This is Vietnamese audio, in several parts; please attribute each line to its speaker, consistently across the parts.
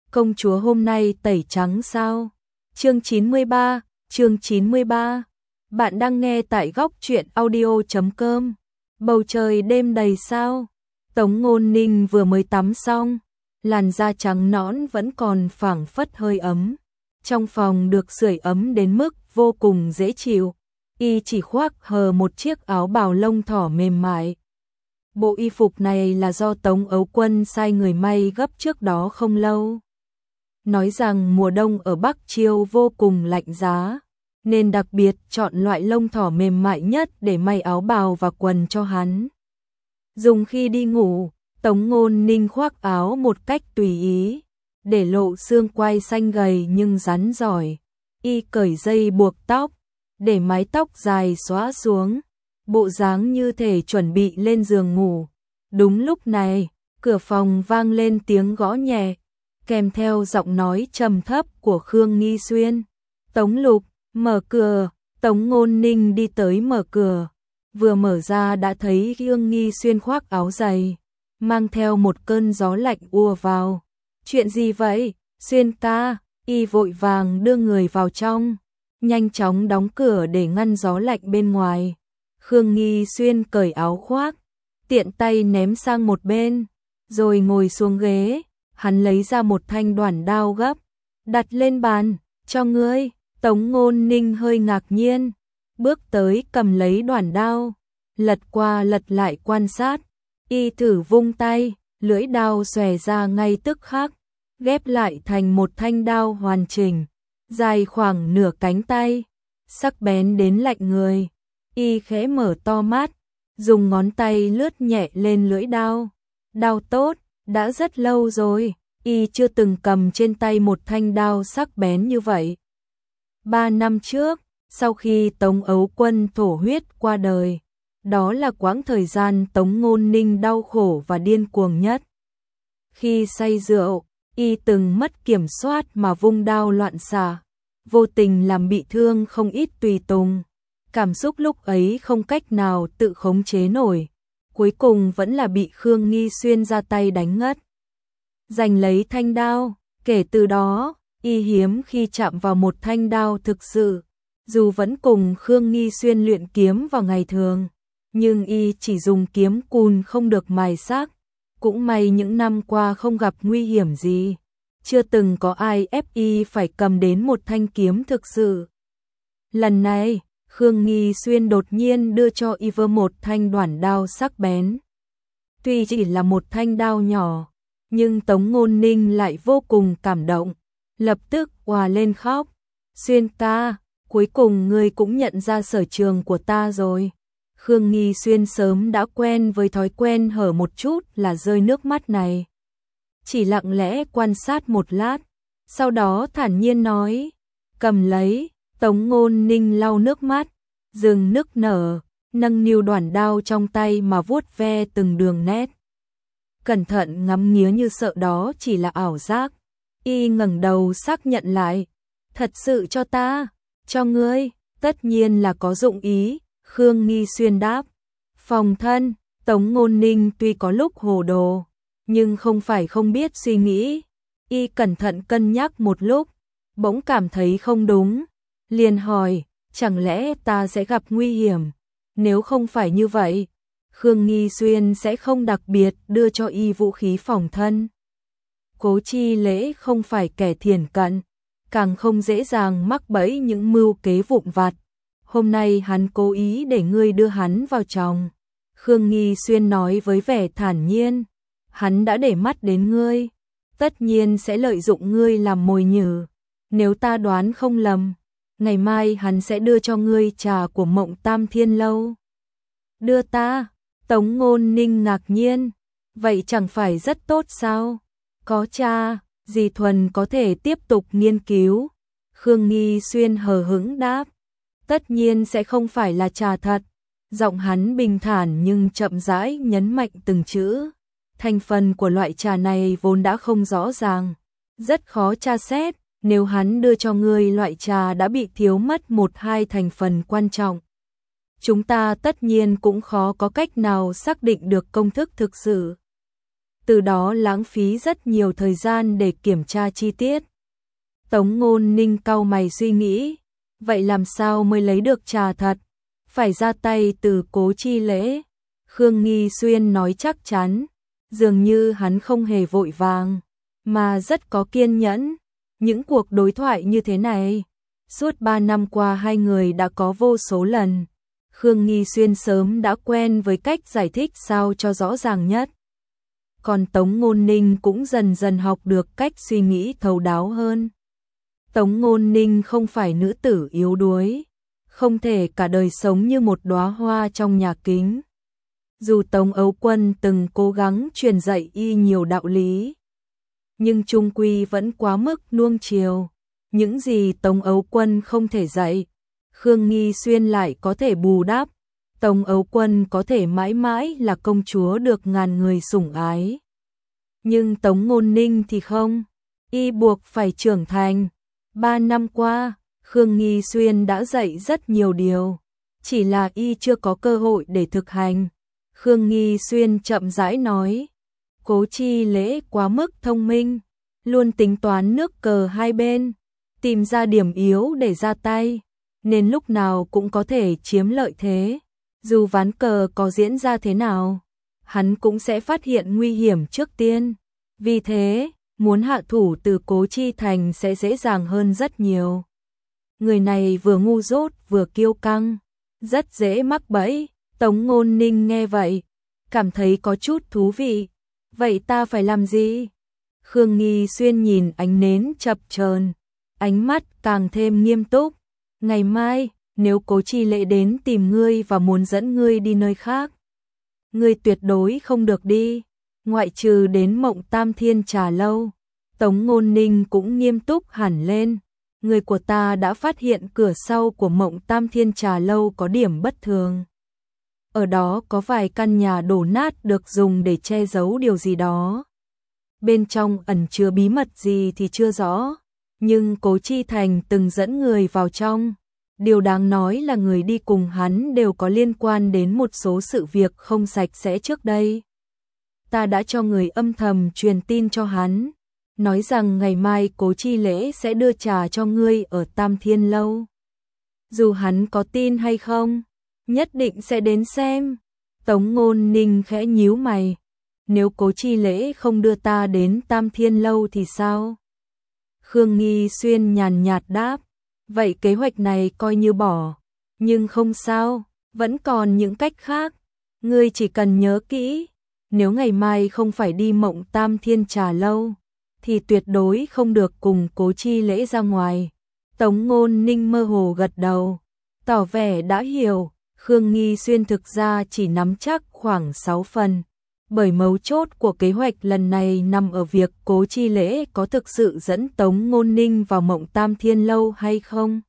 Speaker 1: công chúa hôm nay tẩy trắng sao? Chương 93. Bạn đang nghe tại góc truyện audio.com. Bầu trời đêm đầy sao. Tống Ngôn Ninh vừa mới tắm xong, làn da trắng nõn vẫn còn phảng phất hơi ấm. Trong phòng được sưởi ấm đến mức vô cùng dễ chịu. Y chỉ khoác hờ một chiếc áo bào lông thỏ mềm mại. Bộ y phục này là do Tống Ấu Quân sai người may gấp trước đó không lâu. Nói rằng mùa đông ở Bắc Chiêu vô cùng lạnh giá, nên đặc biệt chọn loại lông thỏ mềm mại nhất để may áo bào và quần cho hắn. Dùng khi đi ngủ, Tống Ngôn Ninh khoác áo một cách tùy ý, để lộ xương quai xanh gầy nhưng rắn giỏi. Y cởi dây buộc tóc, để mái tóc dài xõa xuống, bộ dáng như thể chuẩn bị lên giường ngủ. Đúng lúc này, cửa phòng vang lên tiếng gõ nhẹ, kèm theo giọng nói trầm thấp của Khương Nghi Xuyên. Tống Lục, mở cửa. Tống Ngôn Ninh đi tới mở cửa, vừa mở ra đã thấy Khương Nghi Xuyên khoác áo dày, mang theo một cơn gió lạnh ùa vào. Chuyện gì vậy, Xuyên ca? Y vội vàng đưa người vào trong, nhanh chóng đóng cửa để ngăn gió lạnh bên ngoài. Khương Nghi Xuyên cởi áo khoác, tiện tay ném sang một bên, rồi ngồi xuống ghế. Hắn lấy ra một thanh đoản đao gấp, đặt lên bàn, cho ngươi. Tống Ngôn Ninh hơi ngạc nhiên, bước tới cầm lấy đoản đao, lật qua lật lại quan sát. Y thử vung tay, lưỡi đao xòe ra ngay tức khắc, ghép lại thành một thanh đao hoàn chỉnh, dài khoảng nửa cánh tay, sắc bén đến lạnh người. Y khẽ mở to mắt, dùng ngón tay lướt nhẹ lên lưỡi đao. Đao tốt, đã rất lâu rồi, Y chưa từng cầm trên tay một thanh đao sắc bén như vậy. 3 năm trước, sau khi Tống Ấu Quân thổ huyết qua đời, đó là quãng thời gian Tống Ngôn Ninh đau khổ và điên cuồng nhất. Khi say rượu, Y từng mất kiểm soát mà vung đao loạn xạ, vô tình làm bị thương không ít tùy tùng. Cảm xúc lúc ấy không cách nào tự khống chế nổi, cuối cùng vẫn là bị Khương Nghi Xuyên ra tay đánh ngất. Giành lấy thanh đao, kể từ đó, Y hiếm khi chạm vào một thanh đao thực sự. Dù vẫn cùng Khương Nghi Xuyên luyện kiếm vào ngày thường, nhưng Y chỉ dùng kiếm cùn không được mài sắc. Cũng may những năm qua không gặp nguy hiểm gì, chưa từng có ai ép Y phải cầm đến một thanh kiếm thực sự. Lần này, Khương Nghi Xuyên đột nhiên đưa cho Y một thanh đoản đao sắc bén. Tuy chỉ là một thanh đao nhỏ, nhưng Tống Ngôn Ninh lại vô cùng cảm động, lập tức òa lên khóc. Xuyên ca, cuối cùng ngươi cũng nhận ra sở trường của ta rồi. Khương Nghi Xuyên sớm đã quen với thói quen hở một chút là rơi nước mắt này. Chỉ lặng lẽ quan sát một lát, sau đó thản nhiên nói, cầm lấy. Tống Ngôn Ninh lau nước mắt, dừng nức nở, nâng niu đoản đao trong tay mà vuốt ve từng đường nét. Cẩn thận ngắm nghía như sợ đó chỉ là ảo giác. Y ngẩng đầu xác nhận lại, thật sự cho ta, cho ngươi, tất nhiên là có dụng ý. Khương Nghi Xuyên đáp, phòng thân. Tống Ngôn Ninh tuy có lúc hồ đồ, nhưng không phải không biết suy nghĩ. Y cẩn thận cân nhắc một lúc, bỗng cảm thấy không đúng, liền hỏi, chẳng lẽ ta sẽ gặp nguy hiểm? Nếu không phải như vậy, Khương Nghi Xuyên sẽ không đặc biệt đưa cho Y vũ khí phòng thân. Cố Chi Lễ không phải kẻ thiển cận, càng không dễ dàng mắc bẫy những mưu kế vụn vặt. Hôm nay hắn cố ý để ngươi đưa hắn vào chồng. Khương Nghi Xuyên nói với vẻ thản nhiên, hắn đã để mắt đến ngươi, tất nhiên sẽ lợi dụng ngươi làm mồi nhử. Nếu ta đoán không lầm, ngày mai hắn sẽ đưa cho ngươi trà của Mộng Tam Thiên Lâu. Đưa ta? Tống Ngôn Ninh ngạc nhiên, vậy chẳng phải rất tốt sao? Có trà, dì Thuần có thể tiếp tục nghiên cứu. Khương Nghi Xuyên hờ hững đáp, tất nhiên sẽ không phải là trà thật. Giọng hắn bình thản nhưng chậm rãi nhấn mạnh từng chữ. Thành phần của loại trà này vốn đã không rõ ràng, rất khó tra xét. Nếu hắn đưa cho ngươi loại trà đã bị thiếu mất 1-2 thành phần quan trọng, chúng ta tất nhiên cũng khó có cách nào xác định được công thức thực sự. từ đó lãng phí rất nhiều thời gian để kiểm tra chi tiết. Tống Ngôn Ninh cau mày suy nghĩ, vậy làm sao mới lấy được trà thật? Phải ra tay từ Cố Chi Lễ. Khương Nghi Xuyên nói chắc chắn, dường như hắn không hề vội vàng, mà rất có kiên nhẫn. Những cuộc đối thoại như thế này, suốt 3 năm qua hai người đã có vô số lần. Khương Nghi Xuyên sớm đã quen với cách giải thích sao cho rõ ràng nhất. Còn Tống Ngôn Ninh cũng dần dần học được cách suy nghĩ thấu đáo hơn. Tống Ngôn Ninh không phải nữ tử yếu đuối, không thể cả đời sống như một đóa hoa trong nhà kính. Dù Tống Ấu Quân từng cố gắng truyền dạy y nhiều đạo lý, nhưng chung quy vẫn quá mức nuông chiều. Những gì Tống Ấu Quân không thể dạy, Khương Nghi Xuyên lại có thể bù đắp. Tống Ấu Quân có thể mãi mãi là công chúa được ngàn người sủng ái. Nhưng Tống Ngôn Ninh thì không, y buộc phải trưởng thành. 3 năm qua, Khương Nghi Xuyên đã dạy rất nhiều điều, chỉ là y chưa có cơ hội để thực hành. Khương Nghi Xuyên chậm rãi nói, Cố Chi Lễ quá mức thông minh, luôn tính toán nước cờ hai bên, tìm ra điểm yếu để ra tay, nên lúc nào cũng có thể chiếm lợi thế. Dù ván cờ có diễn ra thế nào, hắn cũng sẽ phát hiện nguy hiểm trước tiên. Vì thế, muốn hạ thủ từ Cố Chi Thành sẽ dễ dàng hơn rất nhiều. Người này vừa ngu dốt vừa kiêu căng, rất dễ mắc bẫy. Tống Ngôn Ninh nghe vậy, cảm thấy có chút thú vị. Vậy ta phải làm gì? Khương Nghi Xuyên nhìn ánh nến chập chờn, ánh mắt càng thêm nghiêm túc. Ngày mai, nếu Cố Chi Lễ đến tìm ngươi và muốn dẫn ngươi đi nơi khác, ngươi tuyệt đối không được đi, ngoại trừ đến Mộng Tam Thiên Trà Lâu. Tống Ngôn Ninh cũng nghiêm túc hẳn lên. Người của ta đã phát hiện cửa sau của Mộng Tam Thiên Trà Lâu có điểm bất thường. Ở đó có vài căn nhà đổ nát được dùng để che giấu điều gì đó. Bên trong ẩn chứa bí mật gì thì chưa rõ, nhưng Cố Chi Thành từng dẫn người vào trong. Điều đáng nói là người đi cùng hắn đều có liên quan đến một số sự việc không sạch sẽ trước đây. Ta đã cho người âm thầm truyền tin cho hắn, nói rằng ngày mai Cố Chi Lễ sẽ đưa trà cho ngươi ở Tam Thiên Lâu. Dù hắn có tin hay không, nhất định sẽ đến xem. Tống Ngôn Ninh khẽ nhíu mày. Nếu Cố Chi Lễ không đưa ta đến Tam Thiên Lâu thì sao? Khương Nghi Xuyên nhàn nhạt đáp. Vậy kế hoạch này coi như bỏ. Nhưng không sao, vẫn còn những cách khác. Ngươi chỉ cần nhớ kỹ, nếu ngày mai không phải đi Mộng Tam Thiên Trà Lâu, thì tuyệt đối không được cùng Cố Chi Lễ ra ngoài. Tống Ngôn Ninh mơ hồ gật đầu, tỏ vẻ đã hiểu. Khương Nghi Xuyên thực ra chỉ nắm chắc khoảng 6 phần, bởi mấu chốt của kế hoạch lần này nằm ở việc Cố Chi Lễ có thực sự dẫn Tống Ngôn Ninh vào Mộng Tam Thiên Lâu hay không.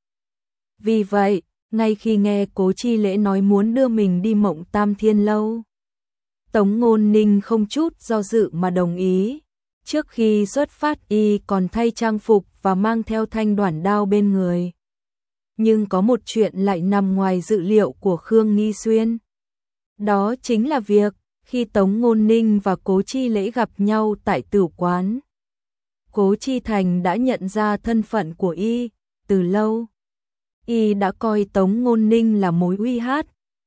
Speaker 1: Vì vậy, ngay khi nghe Cố Chi Lễ nói muốn đưa mình đi Mộng Tam Thiên Lâu, Tống Ngôn Ninh không chút do dự mà đồng ý. Trước khi xuất phát y còn thay trang phục và mang theo thanh đoản đao bên người. Nhưng có một chuyện lại nằm ngoài dự liệu của Khương Nghi Xuyên. Đó chính là việc, khi Tống Ngôn Ninh và Cố Chi Lễ gặp nhau tại tử quán, Cố Chi Thành đã nhận ra thân phận của y, từ lâu. Y đã coi Tống Ngôn Ninh là mối uy hiếp,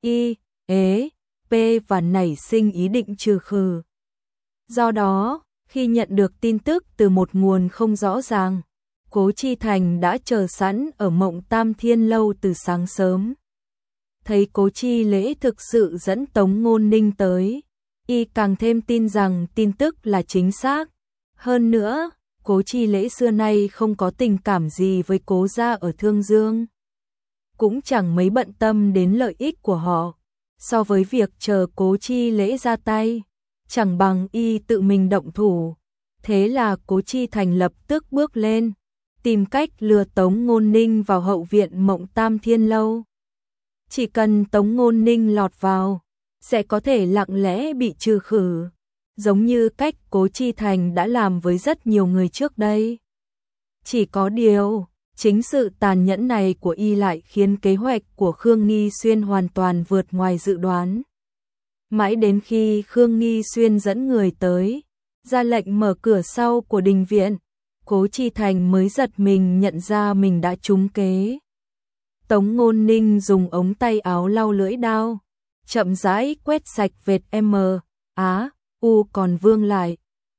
Speaker 1: và nảy sinh ý định trừ khử. Do đó, khi nhận được tin tức từ một nguồn không rõ ràng, Cố Chi Thành đã chờ sẵn ở Mộng Tam Thiên Lâu từ sáng sớm. Thấy Cố Chi Lễ thực sự dẫn Tống Ngôn Ninh tới, y càng thêm tin rằng tin tức là chính xác. Hơn nữa, Cố Chi Lễ xưa nay không có tình cảm gì với Cố gia ở Thương Dương, cũng chẳng mấy bận tâm đến lợi ích của họ. So với việc chờ Cố Chi Lễ ra tay, chẳng bằng y tự mình động thủ. Thế là Cố Chi Thành lập tức bước lên, tìm cách lừa Tống Ngôn Ninh vào hậu viện Mộng Tam Thiên Lâu. Chỉ cần Tống Ngôn Ninh lọt vào, sẽ có thể lặng lẽ bị trừ khử, giống như cách Cố Chi Thành đã làm với rất nhiều người trước đây. Chỉ có điều, chính sự tàn nhẫn này của y lại khiến kế hoạch của Khương Nghi Xuyên hoàn toàn vượt ngoài dự đoán. Mãi đến khi Khương Nghi Xuyên dẫn người tới, ra lệnh mở cửa sau của đình viện. Cố Chi Thành mới giật mình nhận ra mình đã trúng kế. Tống Ngôn Ninh dùng ống tay áo lau lưỡi đao, chậm rãi quét sạch vệt M, Á, U còn vương lại.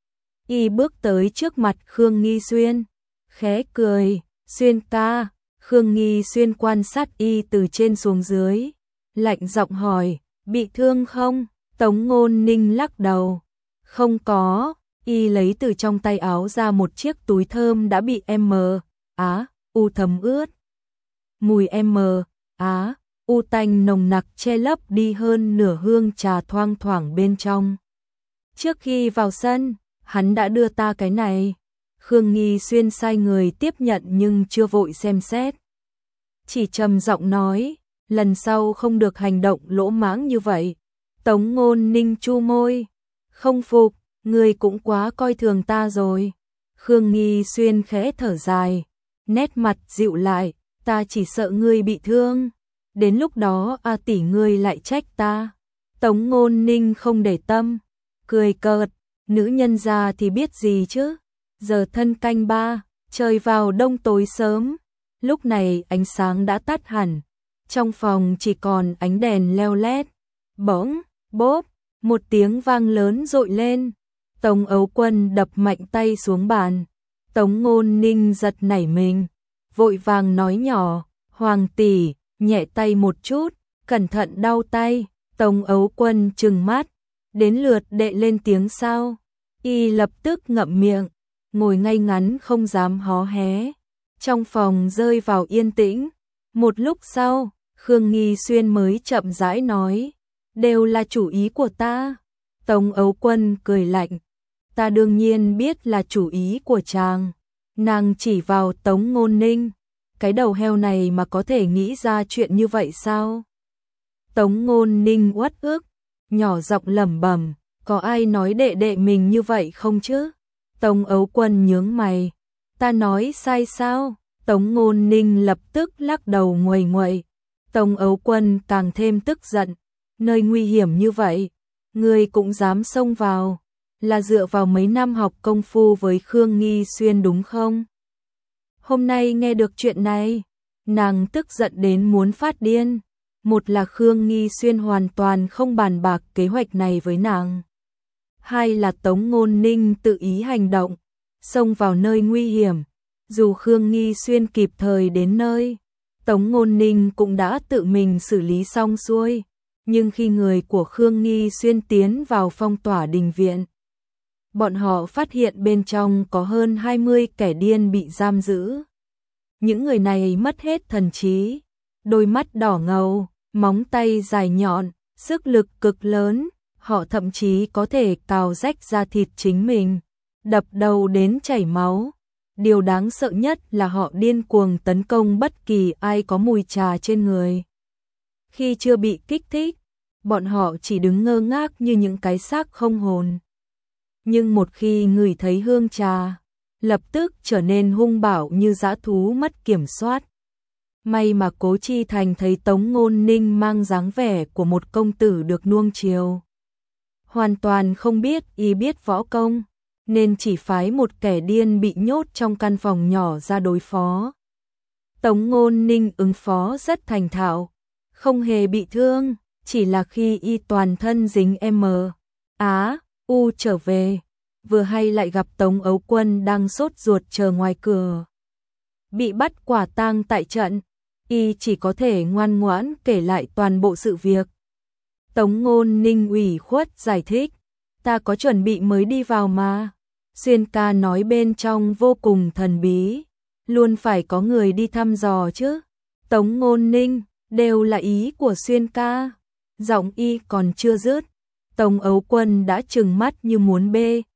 Speaker 1: Y bước tới trước mặt Khương Nghi Xuyên, khẽ cười, Xuyên ca. Khương Nghi Xuyên quan sát Y từ trên xuống dưới, lạnh giọng hỏi, bị thương không? Tống Ngôn Ninh lắc đầu, không có. Y lấy từ trong tay áo ra một chiếc túi thơm đã bị M, Á, U thấm ướt. Mùi M, Á, U tanh nồng nặc che lấp đi hơn nửa hương trà thoang thoảng bên trong. Trước khi vào sân, hắn đã đưa ta cái này. Khương Nghi Xuyên sai người tiếp nhận nhưng chưa vội xem xét. Chỉ trầm giọng nói, lần sau không được hành động lỗ mãng như vậy. Tống Ngôn Ninh chu môi, không phục, ngươi cũng quá coi thường ta rồi. Khương Nghi Xuyên khẽ thở dài, nét mặt dịu lại, ta chỉ sợ ngươi bị thương. Đến lúc đó A tỷ ngươi lại trách ta. Tống Ngôn Ninh không để tâm, cười cợt, nữ nhân gia thì biết gì chứ. Giờ thân canh ba, trời vào đông tối sớm. Lúc này ánh sáng đã tắt hẳn, trong phòng chỉ còn ánh đèn leo lét. Bỗng, bốp, một tiếng vang lớn dội lên. Tống Ấu Quân đập mạnh tay xuống bàn. Tống Ngôn Ninh giật nảy mình, vội vàng nói nhỏ, Hoàng tỷ, nhẹ tay một chút, cẩn thận đau tay. Tống Ấu Quân trừng mắt, đến lượt đệ lên tiếng sao? Y lập tức ngậm miệng, ngồi ngay ngắn không dám hó hé. Trong phòng rơi vào yên tĩnh. Một lúc sau, Khương Nghi Xuyên mới chậm rãi nói, đều là chủ ý của ta. Tống Ấu Quân cười lạnh, ta đương nhiên biết là chủ ý của chàng. Nàng chỉ vào Tống Ngôn Ninh, cái đầu heo này mà có thể nghĩ ra chuyện như vậy sao? Tống Ngôn Ninh uất ức, nhỏ giọng lẩm bẩm, có ai nói đệ đệ mình như vậy không chứ? Tống Ấu Quân nhướng mày, ta nói sai sao? Tống Ngôn Ninh lập tức lắc đầu nguầy nguậy. Tống Ấu Quân càng thêm tức giận, nơi nguy hiểm như vậy, ngươi cũng dám xông vào, là dựa vào mấy năm học công phu với Khương Nghi Xuyên đúng không? Hôm nay nghe được chuyện này, nàng tức giận đến muốn phát điên. Một là Khương Nghi Xuyên hoàn toàn không bàn bạc kế hoạch này với nàng. Hai là Tống Ngôn Ninh tự ý hành động, xông vào nơi nguy hiểm. Dù Khương Nghi Xuyên kịp thời đến nơi, Tống Ngôn Ninh cũng đã tự mình xử lý xong xuôi. Nhưng khi người của Khương Nghi Xuyên tiến vào phong tỏa đình viện, bọn họ phát hiện bên trong có hơn 20 kẻ điên bị giam giữ. Những người này mất hết thần trí, đôi mắt đỏ ngầu, móng tay dài nhọn, sức lực cực lớn, họ thậm chí có thể cào rách da thịt chính mình, đập đầu đến chảy máu. Điều đáng sợ nhất là họ điên cuồng tấn công bất kỳ ai có mùi trà trên người. Khi chưa bị kích thích, bọn họ chỉ đứng ngơ ngác như những cái xác không hồn. Nhưng một khi ngửi thấy hương trà, lập tức trở nên hung bạo như dã thú mất kiểm soát. May mà Cố Chi Thành thấy Tống Ngôn Ninh mang dáng vẻ của một công tử được nuông chiều, hoàn toàn không biết y biết võ công, nên chỉ phái một kẻ điên bị nhốt trong căn phòng nhỏ ra đối phó. Tống Ngôn Ninh ứng phó rất thành thạo, không hề bị thương, chỉ là khi y toàn thân dính M, Á, U trở về, vừa hay lại gặp Tống Ấu Quân đang sốt ruột chờ ngoài cửa. Bị bắt quả tang tại trận, y chỉ có thể ngoan ngoãn kể lại toàn bộ sự việc. Tống Ngôn Ninh ủy khuất giải thích, ta có chuẩn bị mới đi vào mà. Xuyên ca nói bên trong vô cùng thần bí, luôn phải có người đi thăm dò chứ. Tống Ngôn Ninh, đều là ý của Xuyên ca. Giọng y còn chưa dứt, Tống Ấu Quân đã trừng mắt như muốn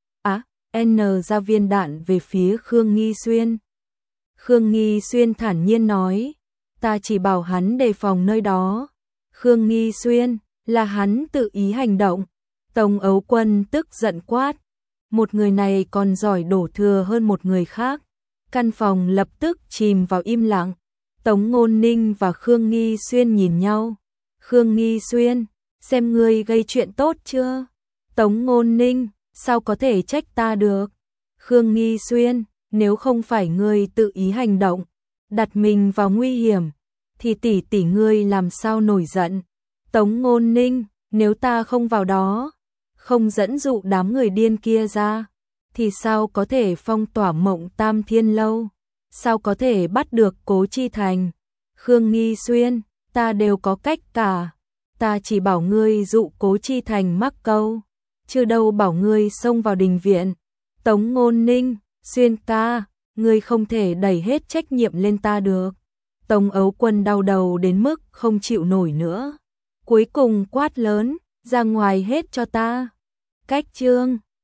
Speaker 1: N ra viên đạn về phía Khương Nghi Xuyên. Khương Nghi Xuyên thản nhiên nói, ta chỉ bảo hắn đề phòng nơi đó. Khương Nghi Xuyên, là hắn tự ý hành động. Tống Ấu Quân tức giận quát, một người này còn giỏi đổ thừa hơn một người khác. Căn phòng lập tức chìm vào im lặng. Tống Ngôn Ninh và Khương Nghi Xuyên nhìn nhau. Khương Nghi Xuyên, xem ngươi gây chuyện tốt chưa? Tống Ngôn Ninh, sao có thể trách ta được? Khương Nghi Xuyên, nếu không phải ngươi tự ý hành động, đặt mình vào nguy hiểm, thì tỷ tỷ ngươi làm sao nổi giận? Tống Ngôn Ninh, nếu ta không vào đó, không dẫn dụ đám người điên kia ra, thì sao có thể phong tỏa Mộng Tam Thiên Lâu? Sao có thể bắt được Cố Chi Thành? Khương Nghi Xuyên, ta đều có cách cả. Ta chỉ bảo ngươi dụ Cố Chi Thành mắc câu, chứ đâu bảo ngươi xông vào đình viện. Tống Ngôn Ninh, Xuyên ca, ngươi không thể đẩy hết trách nhiệm lên ta được. Tống Ấu Quân đau đầu đến mức không chịu nổi nữa. Cuối cùng quát lớn, ra ngoài hết cho ta. Cách chương